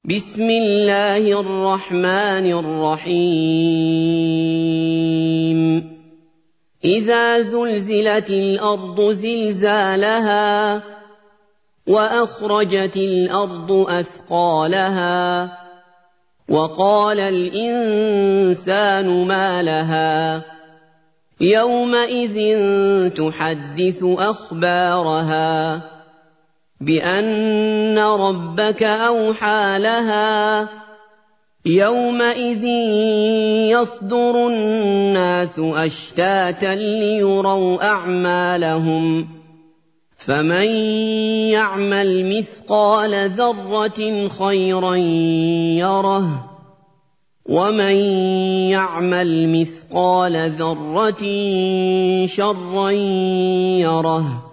بسم الله الرحمن الرحيم إذا زلزلت الأرض زلزالها وأخرجت الأرض أثقالها وقال الإنسان ما لها يومئذ تحدث أخبارها بأن ربك أوحى لها يومئذ يصدر الناس أشتاتا ليروا أعمالهم فمن يعمل مثقال ذرة خيرا يره ومن يعمل مثقال ذرة شرا يره